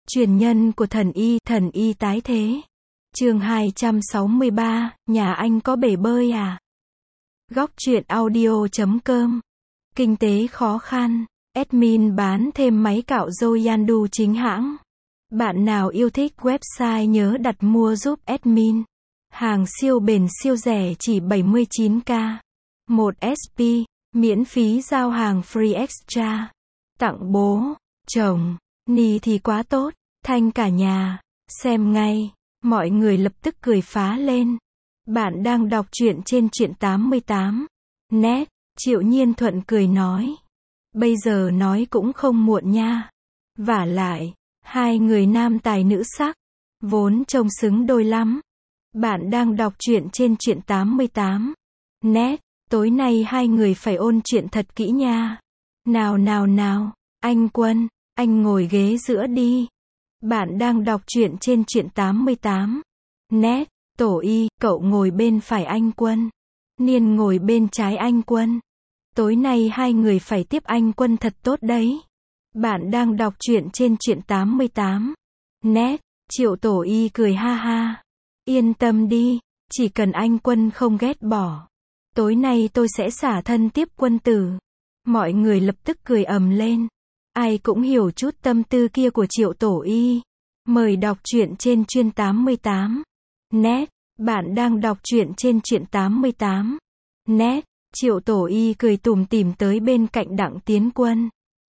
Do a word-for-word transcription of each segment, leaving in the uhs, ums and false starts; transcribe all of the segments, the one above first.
Truyền nhân của thần y, thần y tái thế. Chương hai trăm sáu mươi ba, nhà anh có bể bơi à? Góc truyện audio chấm com. Kinh tế khó khăn. Admin bán thêm máy cạo râu Yandu chính hãng. Bạn nào yêu thích website nhớ đặt mua giúp admin. Hàng siêu bền siêu rẻ chỉ bảy mươi chín k. một ét pê, miễn phí giao hàng free extra. Tặng bố, chồng, ni thì quá tốt, thanh cả nhà. Xem ngay, mọi người lập tức cười phá lên. Bạn đang đọc truyện trên truyện tám mươi tám. Net, Triệu Nhiên Thuận cười nói. Bây giờ nói cũng không muộn nha. Vả lại, hai người nam tài nữ sắc, vốn trông xứng đôi lắm. Bạn đang đọc truyện trên truyện tám mươi tám. Net, tối nay hai người phải ôn chuyện thật kỹ nha. Nào nào nào, anh Quân, anh ngồi ghế giữa đi. Bạn đang đọc truyện trên truyện tám mươi tám. Net, Tổ Y, cậu ngồi bên phải anh Quân. Niên ngồi bên trái anh Quân. Tối nay hai người phải tiếp anh Quân thật tốt đấy. Bạn đang đọc truyện trên truyện tám mươi tám. Net, Triệu Tổ Y cười ha ha. Yên tâm đi, chỉ cần anh Quân không ghét bỏ. Tối nay tôi sẽ xả thân tiếp Quân tử. Mọi người lập tức cười ầm lên. Ai cũng hiểu chút tâm tư kia của Triệu Tổ Y. Mời đọc truyện trên chuyên tám mươi tám. Net, bạn đang đọc truyện trên truyện tám mươi tám. Net, Triệu Tổ Y cười tủm tỉm tới bên cạnh Đặng Tiến Quân.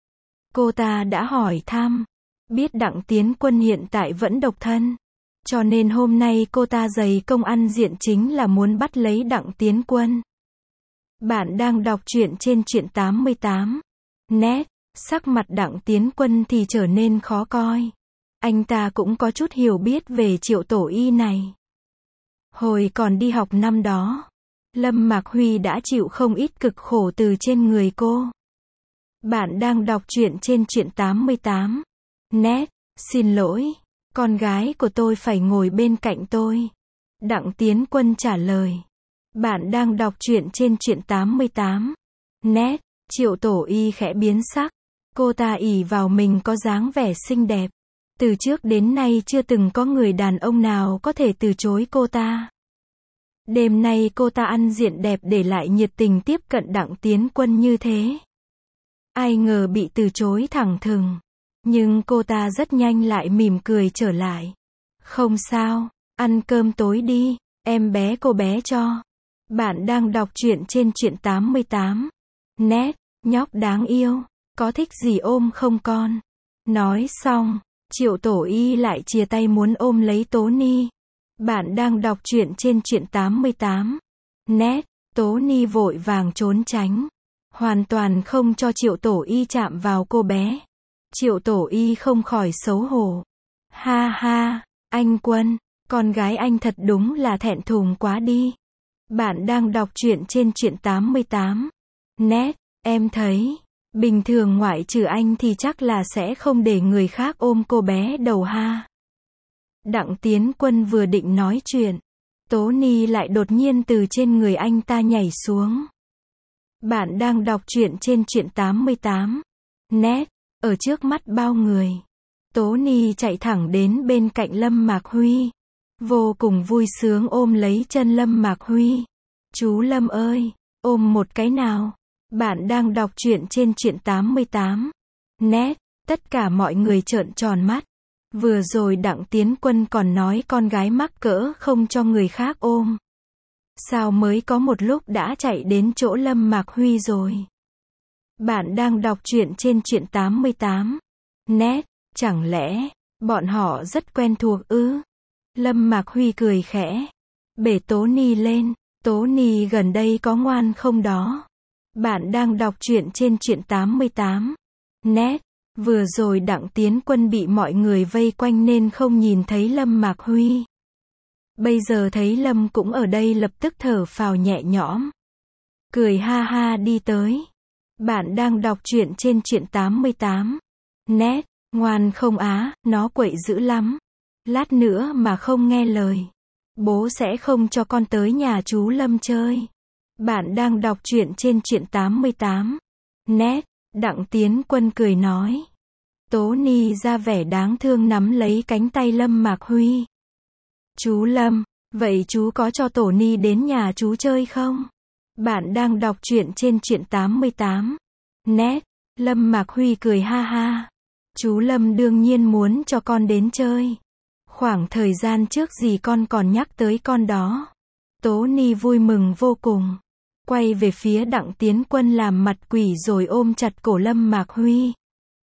Cô ta đã hỏi thăm, biết Đặng Tiến Quân hiện tại vẫn độc thân. Cho nên hôm nay cô ta dày công ăn diện chính là muốn bắt lấy Đặng Tiến Quân. Bạn đang đọc truyện trên truyện tám mươi tám. Net, sắc mặt Đặng Tiến Quân thì trở nên khó coi. Anh ta cũng có chút hiểu biết về Triệu Tổ Y này. Hồi còn đi học năm đó, Lâm Mạc Huy đã chịu không ít cực khổ từ trên người cô. Bạn đang đọc truyện trên truyện tám mươi tám. Net, xin lỗi, con gái của tôi phải ngồi bên cạnh tôi. Đặng Tiến Quân trả lời. Bạn đang đọc truyện trên truyện tám mươi tám. Net, Triệu Tổ Y khẽ biến sắc. Cô ta ỷ vào mình có dáng vẻ xinh đẹp. Từ trước đến nay chưa từng có người đàn ông nào có thể từ chối cô ta. Đêm nay cô ta ăn diện đẹp để lại nhiệt tình tiếp cận Đặng Tiến Quân như thế. Ai ngờ bị từ chối thẳng thừng. Nhưng cô ta rất nhanh lại mỉm cười trở lại. Không sao, ăn cơm tối đi, em bé cô bé cho. Bạn đang đọc truyện trên truyện tám mươi tám. Net, nhóc đáng yêu, có thích gì ôm không con? Nói xong, Triệu Tổ Y lại chia tay muốn ôm lấy Tố Ni. Bạn đang đọc truyện trên truyện tám mươi tám. Net, Tố Ni vội vàng trốn tránh. Hoàn toàn không cho Triệu Tổ Y chạm vào cô bé. Triệu Tổ Y không khỏi xấu hổ. Ha ha, anh Quân, con gái anh thật đúng là thẹn thùng quá đi. Bạn đang đọc truyện trên truyện tám mươi tám. Net, em thấy, bình thường ngoại trừ anh thì chắc là sẽ không để người khác ôm cô bé đầu ha. Đặng Tiến Quân vừa định nói chuyện, Tố Ni lại đột nhiên từ trên người anh ta nhảy xuống. Bạn đang đọc truyện trên truyện tám mươi tám. Net, ở trước mắt bao người, Tố Ni chạy thẳng đến bên cạnh Lâm Mạc Huy. Vô cùng vui sướng ôm lấy chân Lâm Mạc Huy. Chú Lâm ơi, ôm một cái nào. Bạn đang đọc truyện trên truyện tám mươi tám. Net, tất cả mọi người trợn tròn mắt. Vừa rồi Đặng Tiến Quân còn nói con gái mắc cỡ không cho người khác ôm. Sao mới có một lúc đã chạy đến chỗ Lâm Mạc Huy rồi. Bạn đang đọc truyện trên truyện tám mươi tám. Net, chẳng lẽ, bọn họ rất quen thuộc ư? Lâm Mạc Huy cười khẽ. Bể Tố Ni lên, Tố Ni gần đây có ngoan không đó? Bạn đang đọc truyện trên truyện tám mươi tám. Net, vừa rồi Đặng Tiến Quân bị mọi người vây quanh nên không nhìn thấy Lâm Mạc Huy. Bây giờ thấy Lâm cũng ở đây lập tức thở phào nhẹ nhõm. Cười ha ha đi tới. Bạn đang đọc truyện trên truyện tám mươi tám. Net, ngoan không á, nó quậy dữ lắm. Lát nữa mà không nghe lời, bố sẽ không cho con tới nhà chú Lâm chơi. Bạn đang đọc truyện trên truyện tám mươi tám. Net, Đặng Tiến Quân cười nói. Tố Ni ra vẻ đáng thương nắm lấy cánh tay Lâm Mạc Huy. Chú Lâm, vậy chú có cho Tổ Ni đến nhà chú chơi không? Bạn đang đọc truyện trên truyện tám mươi tám. Net. Lâm Mạc Huy cười ha ha. Chú Lâm đương nhiên muốn cho con đến chơi. Khoảng thời gian trước gì con còn nhắc tới con đó. Tố Ni vui mừng vô cùng. Quay về phía Đặng Tiến Quân làm mặt quỷ rồi ôm chặt cổ Lâm Mạc Huy.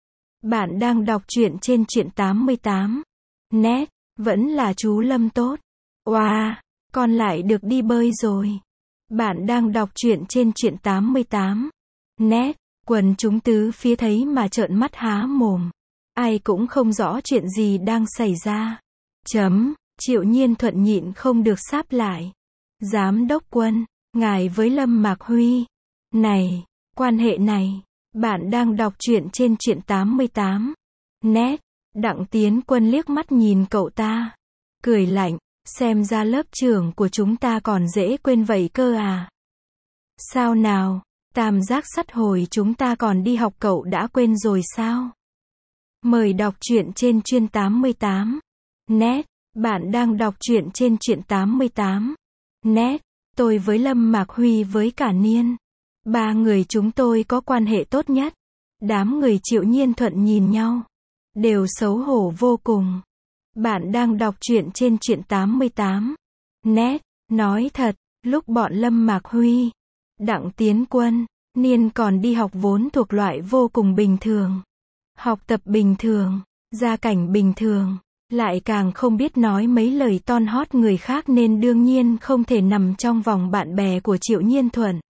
Bạn đang đọc truyện trên truyện tám mươi tám. Net. Vẫn là chú Lâm tốt. Wow, con lại được đi bơi rồi. Bạn đang đọc truyện trên truyện tám mươi tám. Net. Quần chúng tứ phía thấy mà trợn mắt há mồm. Ai cũng không rõ chuyện gì đang xảy ra. Chấm. Triệu Nhiên Thuận nhịn không được sáp lại. Giám đốc Quân, ngài với Lâm Mạc Huy. Này, quan hệ này. Bạn đang đọc truyện trên truyện tám mươi tám. Net. Đặng Tiến Quân liếc mắt nhìn cậu ta. Cười lạnh, xem ra lớp trưởng của chúng ta còn dễ quên vậy cơ à. Sao nào, tam giác sắt hồi chúng ta còn đi học cậu đã quên rồi sao? Mời đọc truyện trên chuyên tám mươi tám. Net. Bạn đang đọc truyện trên truyện tám mươi tám. Net. Tôi với Lâm Mạc Huy với cả Niên. Ba người chúng tôi có quan hệ tốt nhất. Đám người Triệu Nhiên Thuận nhìn nhau. Đều xấu hổ vô cùng. Bạn đang đọc truyện trên truyện tám mươi tám. Net. Nói thật, lúc bọn Lâm Mạc Huy, Đặng Tiến Quân, Niên còn đi học vốn thuộc loại vô cùng bình thường. Học tập bình thường, gia cảnh bình thường, lại càng không biết nói mấy lời ton hót người khác nên đương nhiên không thể nằm trong vòng bạn bè của Triệu Nhiên Thuận.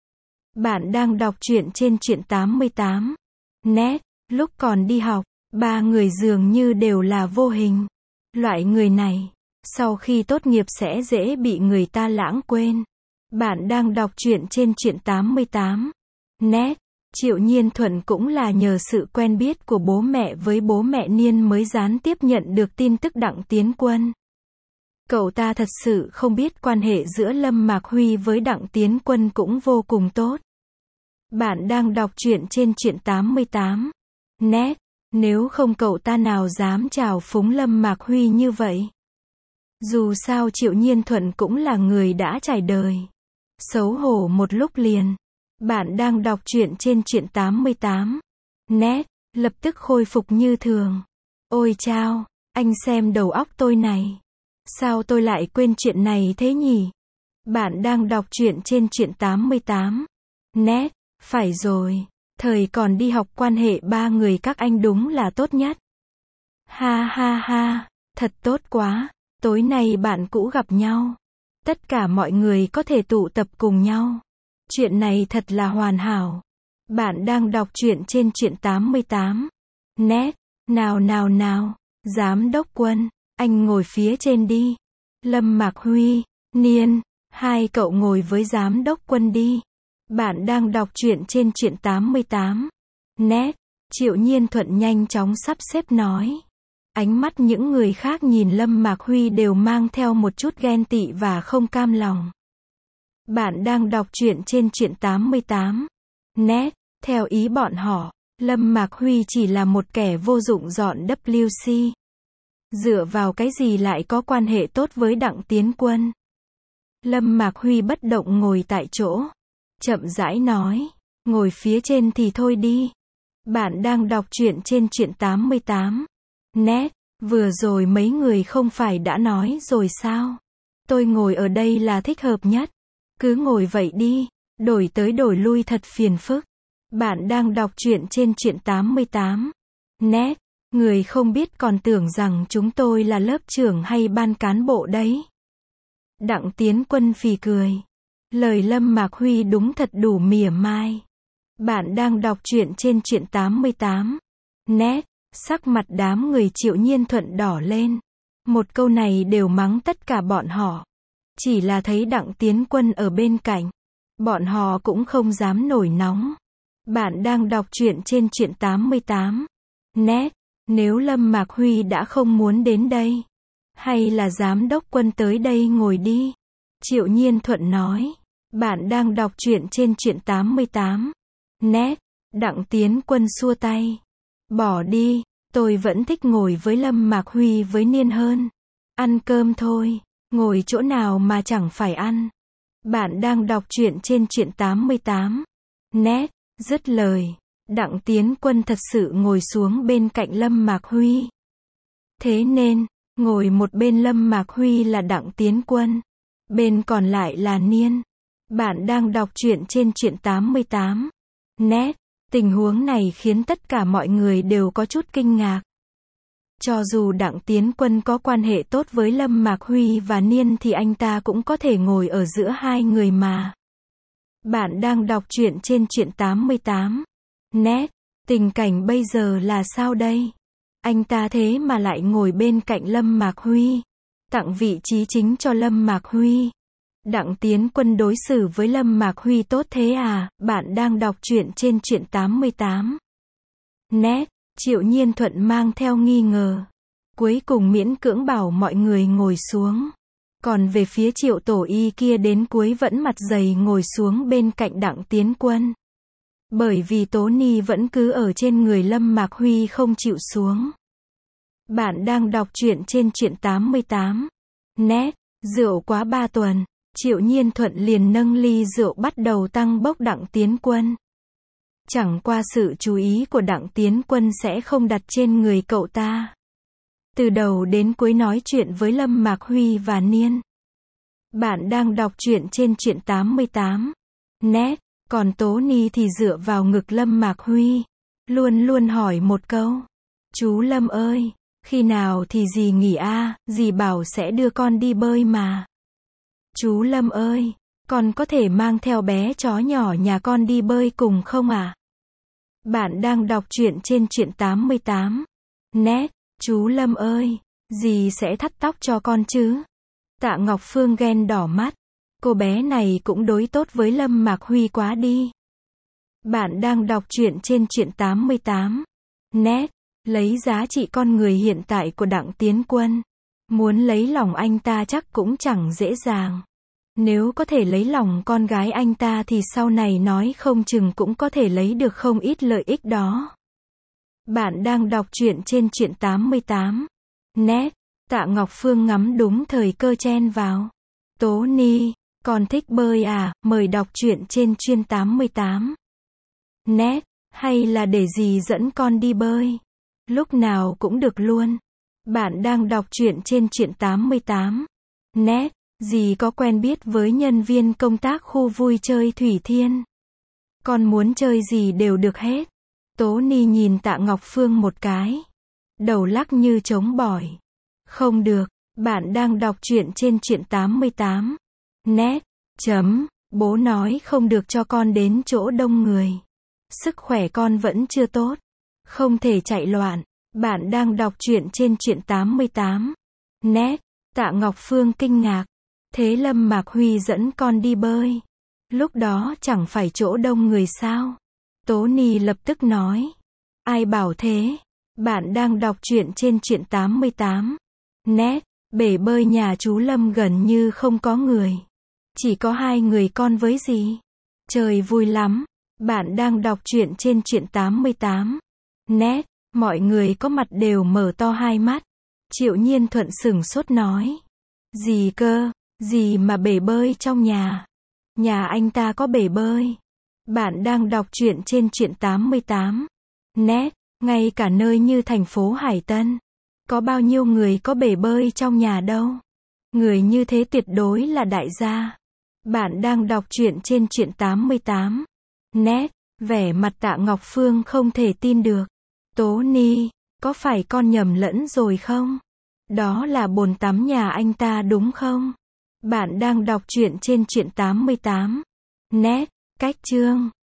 Bạn đang đọc truyện trên truyện tám mươi tám. Net. Lúc còn đi học, ba người dường như đều là vô hình. Loại người này, sau khi tốt nghiệp sẽ dễ bị người ta lãng quên. Bạn đang đọc truyện trên truyện tám mươi tám. Net. Triệu Nhiên Thuận cũng là nhờ sự quen biết của bố mẹ với bố mẹ Niên mới gián tiếp nhận được tin tức Đặng Tiến Quân. Cậu ta thật sự không biết quan hệ giữa Lâm Mạc Huy với Đặng Tiến Quân cũng vô cùng tốt. Bạn đang đọc truyện trên truyện tám mươi tám. Net. Nếu không cậu ta nào dám chào phúng Lâm Mạc Huy như vậy. Dù sao Triệu Nhiên Thuận cũng là người đã trải đời. Xấu hổ một lúc liền. Bạn đang đọc truyện trên truyện tám mươi tám. Net. Lập tức khôi phục như thường. Ôi chao, anh xem đầu óc tôi này. Sao tôi lại quên chuyện này thế nhỉ? Bạn đang đọc truyện trên truyện tám mươi tám. Net. Phải rồi. Thời còn đi học quan hệ ba người các anh đúng là tốt nhất. Ha ha ha, thật tốt quá. Tối nay bạn cũ gặp nhau. Tất cả mọi người có thể tụ tập cùng nhau. Chuyện này thật là hoàn hảo. Bạn đang đọc truyện trên truyện tám mươi tám. Net. Nào nào nào, Giám đốc Quân, anh ngồi phía trên đi. Lâm Mạc Huy, Niên, hai cậu ngồi với Giám đốc Quân đi. Bạn đang đọc truyện trên truyện tám mươi tám. Net. Triệu Nhiên Thuận nhanh chóng sắp xếp nói. Ánh mắt những người khác nhìn Lâm Mạc Huy đều mang theo một chút ghen tị và không cam lòng. Bạn đang đọc truyện trên truyện tám mươi tám. Net. Theo ý bọn họ, Lâm Mạc Huy chỉ là một kẻ vô dụng dọn W C. Dựa vào cái gì lại có quan hệ tốt với Đặng Tiến Quân? Lâm Mạc Huy bất động ngồi tại chỗ. Chậm rãi nói. Ngồi phía trên thì thôi đi. Bạn đang đọc truyện trên truyện tám mươi tám. Net. Vừa rồi mấy người không phải đã nói rồi sao? Tôi ngồi ở đây là thích hợp nhất. Cứ ngồi vậy đi. Đổi tới đổi lui thật phiền phức. Bạn đang đọc truyện trên truyện tám mươi tám. Net. Người không biết còn tưởng rằng chúng tôi là lớp trưởng hay ban cán bộ đấy. Đặng Tiến Quân phì cười. Lời Lâm Mạc Huy đúng thật đủ mỉa mai. Bạn đang đọc truyện trên truyện tám mươi tám. Net. Sắc mặt đám người Triệu Nhiên Thuận đỏ lên. Một câu này đều mắng tất cả bọn họ. Chỉ là thấy Đặng Tiến Quân ở bên cạnh. Bọn họ cũng không dám nổi nóng. Bạn đang đọc truyện trên truyện tám mươi tám. Net. Nếu Lâm Mạc Huy đã không muốn đến đây. Hay là Giám đốc Quân tới đây ngồi đi. Triệu Nhiên Thuận nói. Bạn đang đọc truyện trên truyện tám mươi tám. Net. Đặng Tiến Quân xua tay. Bỏ đi, Tôi vẫn thích ngồi với Lâm Mạc Huy với Niên hơn. Ăn cơm thôi, ngồi chỗ nào mà chẳng phải ăn. Bạn đang đọc truyện trên truyện tám mươi tám. Net, dứt lời. Đặng Tiến Quân thật sự ngồi xuống bên cạnh Lâm Mạc Huy. Thế nên, ngồi một bên Lâm Mạc Huy là Đặng Tiến Quân. Bên còn lại là Niên. Bạn đang đọc truyện trên truyện tám mươi tám. Net, tình huống này khiến tất cả mọi người đều có chút kinh ngạc. Cho dù Đặng Tiến Quân có quan hệ tốt với Lâm Mạc Huy và Niên thì anh ta cũng có thể ngồi ở giữa hai người mà. Bạn đang đọc truyện trên truyện tám mươi tám. Net, tình cảnh bây giờ là sao đây? Anh ta thế mà lại ngồi bên cạnh Lâm Mạc Huy. Tặng vị trí chính cho Lâm Mạc Huy. Đặng Tiến Quân đối xử với Lâm Mạc Huy tốt thế à? Bạn đang đọc truyện trên truyện tám mươi tám. Net, Triệu Nhiên Thuận mang theo nghi ngờ. Cuối cùng miễn cưỡng bảo mọi người ngồi xuống. Còn về phía Triệu Tổ Y kia đến cuối vẫn mặt dày ngồi xuống bên cạnh Đặng Tiến Quân. Bởi vì Tố Ni vẫn cứ ở trên người Lâm Mạc Huy không chịu xuống. Bạn đang đọc truyện trên truyện tám mươi tám. Net, rượu quá ba tuần. Triệu Nhiên Thuận liền nâng ly rượu bắt đầu tăng bốc Đặng Tiến Quân. Chẳng qua sự chú ý của Đặng Tiến Quân sẽ không đặt trên người cậu ta. Từ đầu đến cuối nói chuyện với Lâm Mạc Huy và Niên. Bạn đang đọc truyện trên truyện tám mươi tám. Net, còn Tố Ni thì dựa vào ngực Lâm Mạc Huy. Luôn luôn hỏi một câu. Chú Lâm ơi, khi nào thì dì nghỉ a? À, dì bảo sẽ đưa con đi bơi mà. Chú Lâm ơi, con có thể mang theo bé chó nhỏ nhà con đi bơi cùng không à? Bạn đang đọc truyện trên truyện tám mươi tám. Net, chú Lâm ơi, dì sẽ thắt tóc cho con chứ? Tạ Ngọc Phương ghen đỏ mắt. Cô bé này cũng đối tốt với Lâm Mạc Huy quá đi. Bạn đang đọc truyện trên truyện tám mươi tám. Net, lấy giá trị con người hiện tại của Đặng Tiến Quân. Muốn lấy lòng anh ta chắc cũng chẳng dễ dàng. Nếu có thể lấy lòng con gái anh ta thì sau này nói không chừng cũng có thể lấy được không ít lợi ích đó. Bạn đang đọc truyện trên truyện tám mươi tám. Net, Tạ Ngọc Phương ngắm đúng thời cơ chen vào. Tố Ni, con thích bơi à? Mời đọc truyện trên chuyên tám mươi tám. Net, hay là để dì dẫn con đi bơi? Lúc nào cũng được luôn. Bạn đang đọc truyện trên truyện tám mươi tám. Net, dì có quen biết với nhân viên công tác khu vui chơi Thủy Thiên. Con muốn chơi gì đều được hết. Tố Ni nhìn Tạ Ngọc Phương một cái. Đầu lắc như trống bỏi. Không được, bạn đang đọc truyện trên truyện tám mươi tám. Net, chấm, bố nói không được cho con đến chỗ đông người. Sức khỏe con vẫn chưa tốt. Không thể chạy loạn. Bạn đang đọc truyện trên truyện tám mươi tám. Net, Tạ Ngọc Phương kinh ngạc. Thế Lâm Mạc Huy dẫn con đi bơi. Lúc đó chẳng phải chỗ đông người sao? Tố Ni lập tức nói. Ai bảo thế? Bạn đang đọc truyện trên truyện tám mươi tám. Net, bể bơi nhà chú Lâm gần như không có người. Chỉ có hai người con với dì. Trời vui lắm. Bạn đang đọc truyện trên truyện tám mươi tám. Net, mọi người có mặt đều mở to hai mắt. Triệu Nhiên Thuận sửng sốt nói. Gì cơ? Gì mà bể bơi trong nhà? Nhà anh ta có bể bơi. Bạn đang đọc truyện trên truyện tám mươi tám. Net, ngay cả nơi như thành phố Hải Tân. Có bao nhiêu người có bể bơi trong nhà đâu. Người như thế tuyệt đối là đại gia. Bạn đang đọc truyện trên truyện tám mươi tám. Net, vẻ mặt Tạ Ngọc Phương không thể tin được. Tố Ni, có phải con nhầm lẫn rồi không? Đó là bồn tắm nhà anh ta đúng không? Bạn đang đọc truyện trên truyện tám mươi tám. Net, cách chương.